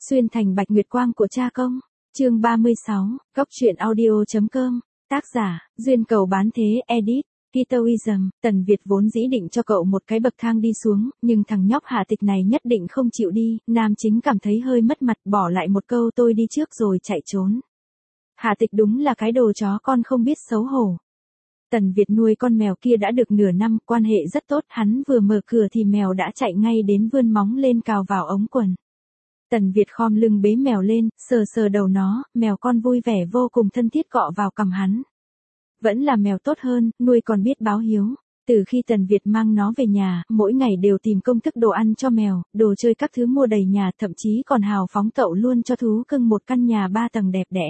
Xuyên thành bạch nguyệt quang của cha công. Chương 36, Góc truyện audio.com. Tác giả, Duyên Cầu Bán Thế, edit, Kitoism. Tần Việt vốn dĩ định cho cậu một cái bậc thang đi xuống, nhưng thằng nhóc Hạ Tịch này nhất định không chịu đi, nam chính cảm thấy hơi mất mặt, bỏ lại một câu tôi đi trước rồi chạy trốn. Hạ Tịch đúng là cái đồ chó con không biết xấu hổ. Tần Việt nuôi con mèo kia đã được nửa năm, quan hệ rất tốt, hắn vừa mở cửa thì mèo đã chạy ngay đến vươn móng lên cào vào ống quần. Tần Việt khom lưng bế mèo lên, sờ sờ đầu nó, mèo con vui vẻ vô cùng thân thiết cọ vào cằm hắn. Vẫn là mèo tốt hơn, nuôi còn biết báo hiếu. Từ khi Tần Việt mang nó về nhà, mỗi ngày đều tìm công thức đồ ăn cho mèo, đồ chơi các thứ mua đầy nhà, thậm chí còn hào phóng tậu luôn cho thú cưng một căn nhà 3 tầng đẹp đẽ.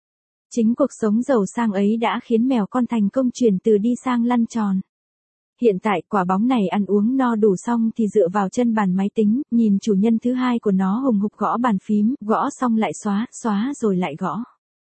Chính cuộc sống giàu sang ấy đã khiến mèo con thành công chuyển từ đi sang lăn tròn. Hiện tại quả bóng này ăn uống no đủ xong thì dựa vào chân bàn máy tính, nhìn chủ nhân thứ hai của nó hùng hục gõ bàn phím, gõ xong lại xóa rồi lại gõ.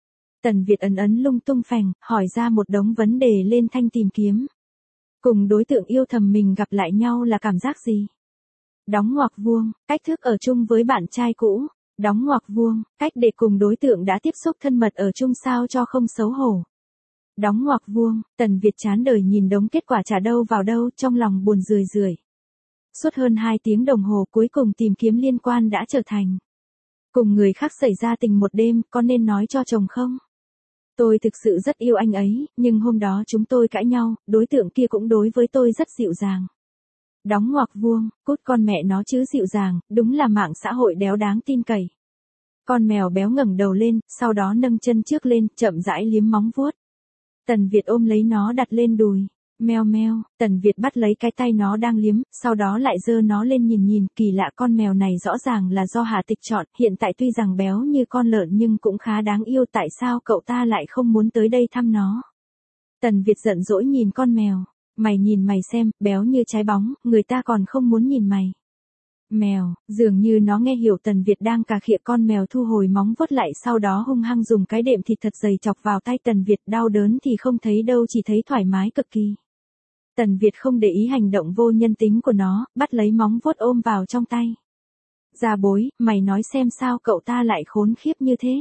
Tần Việt ấn lung tung phành, hỏi ra một đống vấn đề lên thanh tìm kiếm. Cùng đối tượng yêu thầm mình gặp lại nhau là cảm giác gì? Đóng ngoặc vuông, cách thức ở chung với bạn trai cũ. Đóng ngoặc vuông, cách để cùng đối tượng đã tiếp xúc thân mật ở chung sao cho không xấu hổ. Đóng ngoặc vuông, Tần Việt chán đời nhìn đống kết quả trả đâu vào đâu, trong lòng buồn rười. Suốt hơn 2 tiếng đồng hồ cuối cùng tìm kiếm liên quan đã trở thành. Cùng người khác xảy ra tình một đêm, có nên nói cho chồng không? Tôi thực sự rất yêu anh ấy, nhưng hôm đó chúng tôi cãi nhau, đối tượng kia cũng đối với tôi rất dịu dàng. Đóng ngoặc vuông, cút con mẹ nó chứ dịu dàng, đúng là mạng xã hội đéo đáng tin cậy. Con mèo béo ngẩng đầu lên, sau đó nâng chân trước lên, chậm rãi liếm móng vuốt. Tần Việt ôm lấy nó đặt lên đùi. Meo meo, Tần Việt bắt lấy cái tay nó đang liếm, sau đó lại giơ nó lên nhìn, kỳ lạ con mèo này rõ ràng là do Hạ Tịch chọn, hiện tại tuy rằng béo như con lợn nhưng cũng khá đáng yêu, tại sao cậu ta lại không muốn tới đây thăm nó? Tần Việt giận dỗi nhìn con mèo, mày nhìn mày xem, béo như trái bóng, người ta còn không muốn nhìn mày. Mèo, dường như nó nghe hiểu Tần Việt đang cà khịa, con mèo thu hồi móng vuốt lại, sau đó hung hăng dùng cái đệm thịt thật dày chọc vào tay Tần Việt, đau đớn thì không thấy đâu, chỉ thấy thoải mái cực kỳ. Tần Việt không để ý hành động vô nhân tính của nó, bắt lấy móng vuốt ôm vào trong tay. Gia bối, mày nói xem sao cậu ta lại khốn khiếp như thế?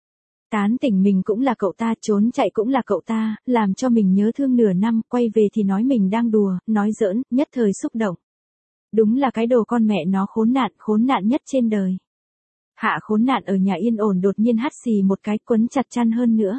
Tán tỉnh mình cũng là cậu ta, trốn chạy cũng là cậu ta, làm cho mình nhớ thương nửa năm, quay về thì nói mình đang đùa, nói giỡn, nhất thời xúc động. Đúng là cái đồ con mẹ nó khốn nạn nhất trên đời. Hạ khốn nạn ở nhà yên ổn đột nhiên hắt xì một cái, quấn chặt chăn hơn nữa.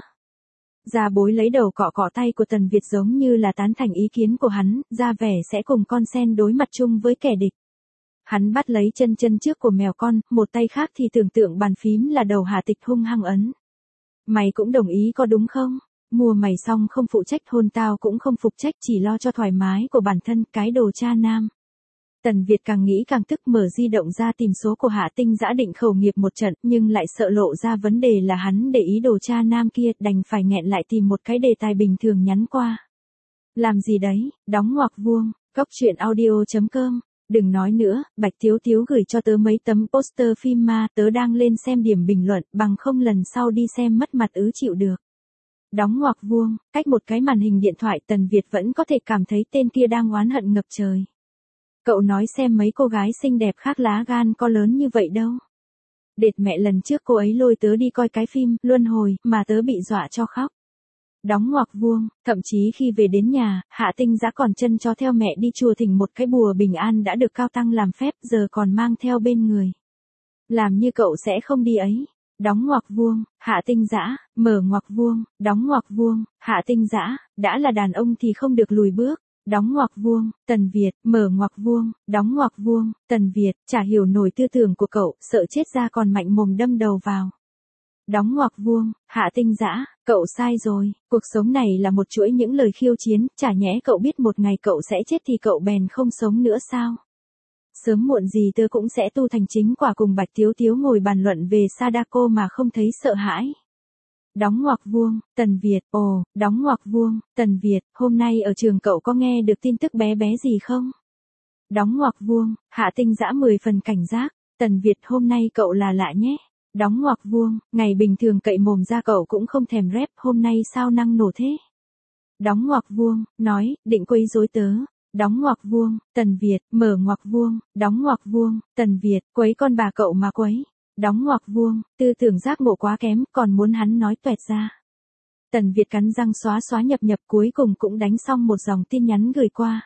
Gia bối lấy đầu cọ cọ tay của Tần Việt giống như là tán thành ý kiến của hắn, ra vẻ sẽ cùng con sen đối mặt chung với kẻ địch. Hắn bắt lấy chân trước của mèo con, một tay khác thì tưởng tượng bàn phím là đầu Hạ Tịch hung hăng ấn. Mày cũng đồng ý có đúng không? Mua mày xong không phụ trách, hôn tao cũng không phục trách, chỉ lo cho thoải mái của bản thân, cái đồ cha nam. Tần Việt càng nghĩ càng tức, mở di động ra tìm số của Hạ Tinh Dã định khẩu nghiệp một trận, nhưng lại sợ lộ ra vấn đề là hắn để ý đồ cha nam kia, đành phải nghẹn lại tìm một cái đề tài bình thường nhắn qua. Làm gì đấy, đóng ngoặc vuông, Góc truyện audio.com. Đừng nói nữa, Bạch Tiếu Tiếu gửi cho tớ mấy tấm poster phim ma, tớ đang lên xem điểm bình luận, bằng không lần sau đi xem mất mặt chịu được. Đóng ngoặc vuông, cách một cái màn hình điện thoại, Tần Việt vẫn có thể cảm thấy tên kia đang oán hận ngập trời. Cậu nói xem mấy cô gái xinh đẹp khác lá gan có lớn như vậy đâu. Đệt mẹ, lần trước cô ấy lôi tớ đi coi cái phim Luân Hồi mà tớ bị dọa cho khóc. Đóng ngoặc vuông, thậm chí khi về đến nhà, Hạ Tinh Dã còn chân chó theo mẹ đi chùa thỉnh một cái bùa bình an đã được cao tăng làm phép, giờ còn mang theo bên người. Làm như cậu sẽ không đi ấy. Đóng ngoặc vuông, Hạ Tinh Dã, mở ngoặc vuông, đóng ngoặc vuông, Hạ Tinh Dã, đã là đàn ông thì không được lùi bước. Đóng ngoặc vuông, Tần Việt, mở ngoặc vuông, đóng ngoặc vuông, Tần Việt, chả hiểu nổi tư tưởng của cậu, sợ chết ra còn mạnh mồm đâm đầu vào. Đóng ngoặc vuông, Hạ Tinh Dã, cậu sai rồi, cuộc sống này là một chuỗi những lời khiêu chiến, chả nhẽ cậu biết một ngày cậu sẽ chết thì cậu bèn không sống nữa sao? Sớm muộn gì tớ cũng sẽ tu thành chính quả, cùng Bạch Tiếu Tiếu ngồi bàn luận về Sadako mà không thấy sợ hãi. Đóng ngoặc vuông, Tần Việt, đóng ngoặc vuông, Tần Việt, hôm nay ở trường cậu có nghe được tin tức bé gì không? Đóng ngoặc vuông, Hạ Tinh Dã 10 phần cảnh giác, Tần Việt, hôm nay cậu là lạ nhé. Đóng ngoặc vuông, ngày bình thường cậy mồm ra cậu cũng không thèm rep, hôm nay sao năng nổ thế? Đóng ngoặc vuông, nói, định quấy rối tớ. Đóng ngoặc vuông, Tần Việt, mở ngoặc vuông, đóng ngoặc vuông, Tần Việt, quấy con bà cậu mà quấy. Đóng ngoặc vuông, tư tưởng giác ngộ quá kém, còn muốn hắn nói tuẹt ra. Tần Việt cắn răng xóa xóa nhập nhập cuối cùng cũng đánh xong một dòng tin nhắn gửi qua.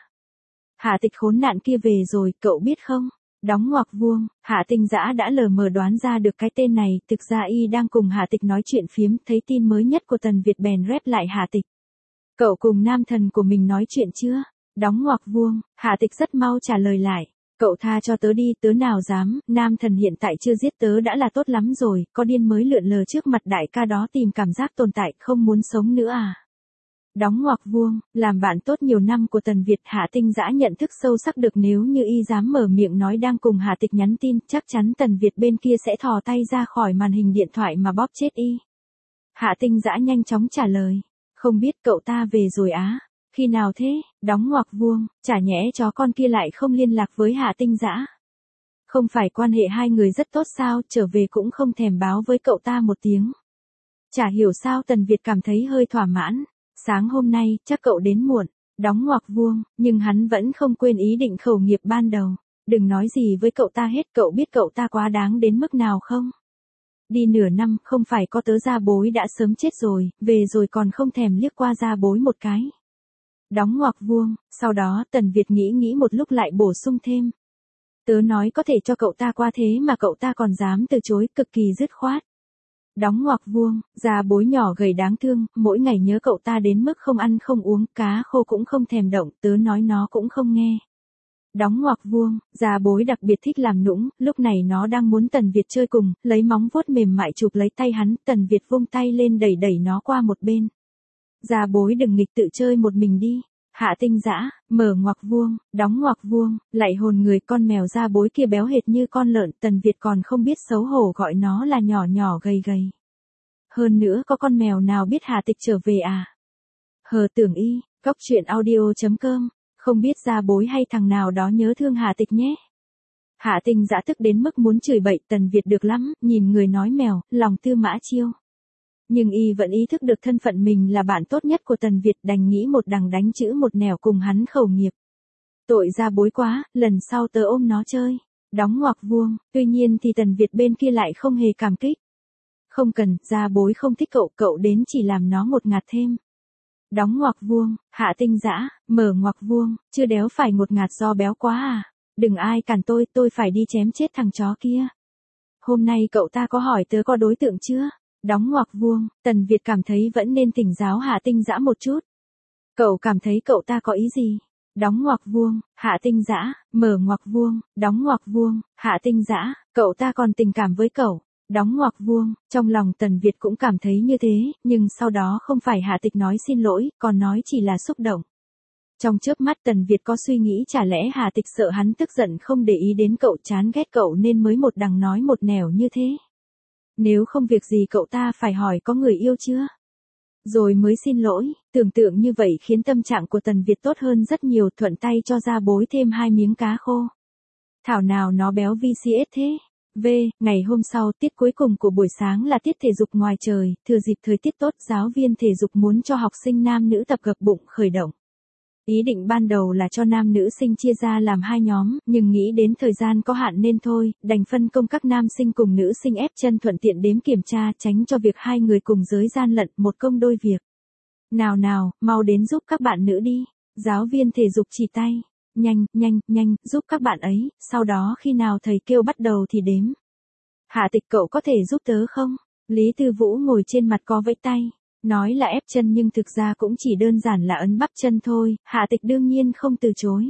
Hạ Tịch khốn nạn kia về rồi, cậu biết không? Đóng ngoặc vuông, Hạ Tinh Dã đã lờ mờ đoán ra được cái tên này, thực ra y đang cùng Hạ Tịch nói chuyện phiếm, thấy tin mới nhất của Tần Việt bèn rep lại Hạ Tịch. Cậu cùng nam thần của mình nói chuyện chưa? Đóng ngoặc vuông, Hạ Tịch rất mau trả lời lại. Cậu tha cho tớ đi, tớ nào dám, nam thần hiện tại chưa giết tớ đã là tốt lắm rồi, có điên mới lượn lờ trước mặt đại ca đó tìm cảm giác tồn tại, không muốn sống nữa à? Đóng ngoặc vuông, làm bạn tốt nhiều năm của Tần Việt, Hạ Tinh Dã nhận thức sâu sắc được nếu như y dám mở miệng nói đang cùng Hạ Tịch nhắn tin, chắc chắn Tần Việt bên kia sẽ thò tay ra khỏi màn hình điện thoại mà bóp chết y. Hạ Tinh Dã nhanh chóng trả lời, không biết cậu ta về rồi á, khi nào thế? Đóng ngoặc vuông, chả nhẽ chó con kia lại không liên lạc với Hạ Tinh Dã. Không phải quan hệ hai người rất tốt sao, trở về cũng không thèm báo với cậu ta một tiếng. Chả hiểu sao Tần Việt cảm thấy hơi thỏa mãn. Sáng hôm nay, chắc cậu đến muộn, đóng ngoặc vuông, nhưng hắn vẫn không quên ý định khẩu nghiệp ban đầu. Đừng nói gì với cậu ta hết, cậu biết cậu ta quá đáng đến mức nào không? Đi nửa năm, không phải có tớ Gia Bối đã sớm chết rồi, về rồi còn không thèm liếc qua Gia Bối một cái. Đóng ngoặc vuông, sau đó Tần Việt nghĩ một lúc lại bổ sung thêm. Tớ nói có thể cho cậu ta qua thế mà cậu ta còn dám từ chối, cực kỳ dứt khoát. Đóng ngoặc vuông, Gia Bối nhỏ gầy đáng thương, mỗi ngày nhớ cậu ta đến mức không ăn không uống, cá khô cũng không thèm động, tớ nói nó cũng không nghe. Đóng ngoặc vuông, Gia Bối đặc biệt thích làm nũng, lúc này nó đang muốn Tần Việt chơi cùng, lấy móng vuốt mềm mại chụp lấy tay hắn, Tần Việt vung tay lên đẩy nó qua một bên. Gia Bối đừng nghịch tự chơi một mình đi. Hạ Tinh Dã, mở ngoặc vuông, đóng ngoặc vuông, lại hồn người con mèo Gia Bối kia béo hệt như con lợn, Tần Việt còn không biết xấu hổ gọi nó là nhỏ nhỏ gầy gầy. Hơn nữa có con mèo nào biết Hạ Tịch trở về à? Hờ tưởng y, góc truyện audio.com, không biết Gia Bối hay thằng nào đó nhớ thương Hạ Tịch nhé. Hạ Tinh Dã tức đến mức muốn chửi bậy, Tần Việt được lắm, nhìn người nói mèo, lòng tư mã chiêu. Nhưng y vẫn ý thức được thân phận mình là bạn tốt nhất của Tần Việt, đành nghĩ một đằng đánh chữ một nẻo cùng hắn khẩu nghiệp. Tội Gia Bối quá, lần sau tớ ôm nó chơi. Đóng ngoặc vuông, tuy nhiên thì Tần Việt bên kia lại không hề cảm kích. Không cần, Gia Bối không thích cậu, cậu đến chỉ làm nó ngột ngạt thêm. Đóng ngoặc vuông, Hạ Tinh Dã, mở ngoặc vuông, chưa đéo phải ngột ngạt do béo quá à. Đừng ai cản tôi phải đi chém chết thằng chó kia. Hôm nay cậu ta có hỏi tớ có đối tượng chưa? Đóng ngoặc vuông, Tần Việt cảm thấy vẫn nên thỉnh giáo Hạ Tinh Dã một chút. Cậu cảm thấy cậu ta có ý gì? Đóng ngoặc vuông, Hạ Tinh Dã, mở ngoặc vuông, đóng ngoặc vuông, Hạ Tinh Dã, cậu ta còn tình cảm với cậu. Đóng ngoặc vuông, trong lòng Tần Việt cũng cảm thấy như thế, nhưng sau đó không phải Hạ Tịch nói xin lỗi, còn nói chỉ là xúc động. Trong chớp mắt Tần Việt có suy nghĩ chả lẽ Hạ Tịch sợ hắn tức giận không để ý đến cậu, chán ghét cậu nên mới một đằng nói một nẻo như thế. Nếu không việc gì cậu ta phải hỏi có người yêu chưa? Rồi mới xin lỗi, tưởng tượng như vậy khiến tâm trạng của Tần Việt tốt hơn rất nhiều, thuận tay cho Gia Bối thêm 2 miếng cá khô. Thảo nào nó béo VCS thế. Ngày hôm sau, tiết cuối cùng của buổi sáng là tiết thể dục ngoài trời, thừa dịp thời tiết tốt, giáo viên thể dục muốn cho học sinh nam nữ tập gập bụng khởi động. Ý định ban đầu là cho nam nữ sinh chia ra làm 2 nhóm, nhưng nghĩ đến thời gian có hạn nên thôi, đành phân công các nam sinh cùng nữ sinh ép chân thuận tiện đếm kiểm tra, tránh cho việc hai người cùng giới gian lận, một công đôi việc. Nào, mau đến giúp các bạn nữ đi. Giáo viên thể dục chỉ tay. Nhanh, giúp các bạn ấy, sau đó khi nào thầy kêu bắt đầu thì đếm. Hạ Tịch cậu có thể giúp tớ không? Lý Tư Vũ ngồi trên mặt có vẫy tay. Nói là ép chân nhưng thực ra cũng chỉ đơn giản là ấn bắp chân thôi, Hạ Tịch đương nhiên không từ chối.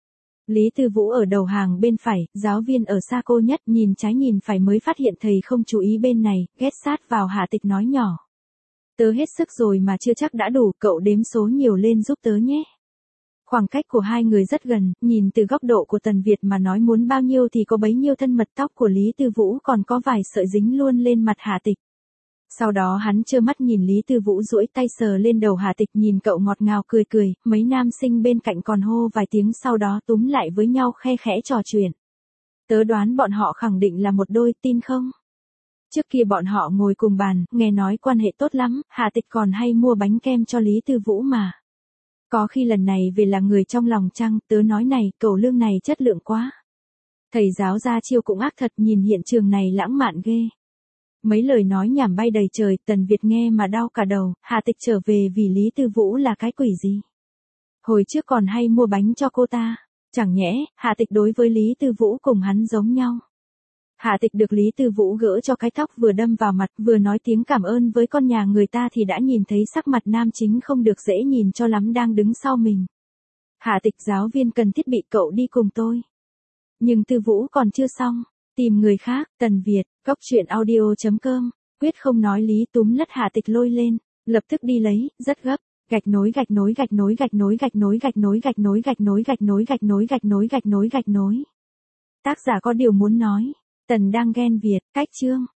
Lý Tư Vũ ở đầu hàng bên phải, giáo viên ở xa cô nhất, nhìn trái nhìn phải mới phát hiện thầy không chú ý bên này, ghét sát vào Hạ Tịch nói nhỏ. Tớ hết sức rồi mà chưa chắc đã đủ, cậu đếm số nhiều lên giúp tớ nhé. Khoảng cách của hai người rất gần, nhìn từ góc độ của Tần Việt mà nói muốn bao nhiêu thì có bấy nhiêu, thân mật tóc của Lý Tư Vũ còn có vài sợi dính luôn lên mặt Hạ Tịch. Sau đó hắn trơ mắt nhìn Lý Tư Vũ duỗi tay sờ lên đầu Hạ Tịch, nhìn cậu ngọt ngào cười, mấy nam sinh bên cạnh còn hô vài tiếng, sau đó túm lại với nhau khe khẽ trò chuyện. Tớ đoán bọn họ khẳng định là một đôi, tin không? Trước kia bọn họ ngồi cùng bàn, nghe nói quan hệ tốt lắm, Hạ Tịch còn hay mua bánh kem cho Lý Tư Vũ mà. Có khi lần này về là người trong lòng chăng, tớ nói này, cậu lương này chất lượng quá. Thầy giáo ra chiêu cũng ác thật, nhìn hiện trường này lãng mạn ghê. Mấy lời nói nhảm bay đầy trời, Tần Việt nghe mà đau cả đầu, Hà Tịch trở về vì Lý Tư Vũ là cái quỷ gì? Hồi trước còn hay mua bánh cho cô ta, chẳng nhẽ, Hà Tịch đối với Lý Tư Vũ cùng hắn giống nhau. Hà Tịch được Lý Tư Vũ gỡ cho cái tóc vừa đâm vào mặt, vừa nói tiếng cảm ơn với con nhà người ta thì đã nhìn thấy sắc mặt nam chính không được dễ nhìn cho lắm đang đứng sau mình. Hà Tịch, giáo viên cần thiết bị, cậu đi cùng tôi. Nhưng Tư Vũ còn chưa xong, tìm người khác. Tần Việt, Góc Chuyện Audio.com, quyết không nói lý túm lất Hà Tịch lôi lên, lập tức đi lấy, rất gấp. Gạch nối gạch nối gạch nối gạch nối gạch nối gạch nối gạch nối gạch nối gạch nối gạch nối gạch nối gạch nối gạch nối. Tác giả có điều muốn nói. Tần đang ghen Việt, cách chương.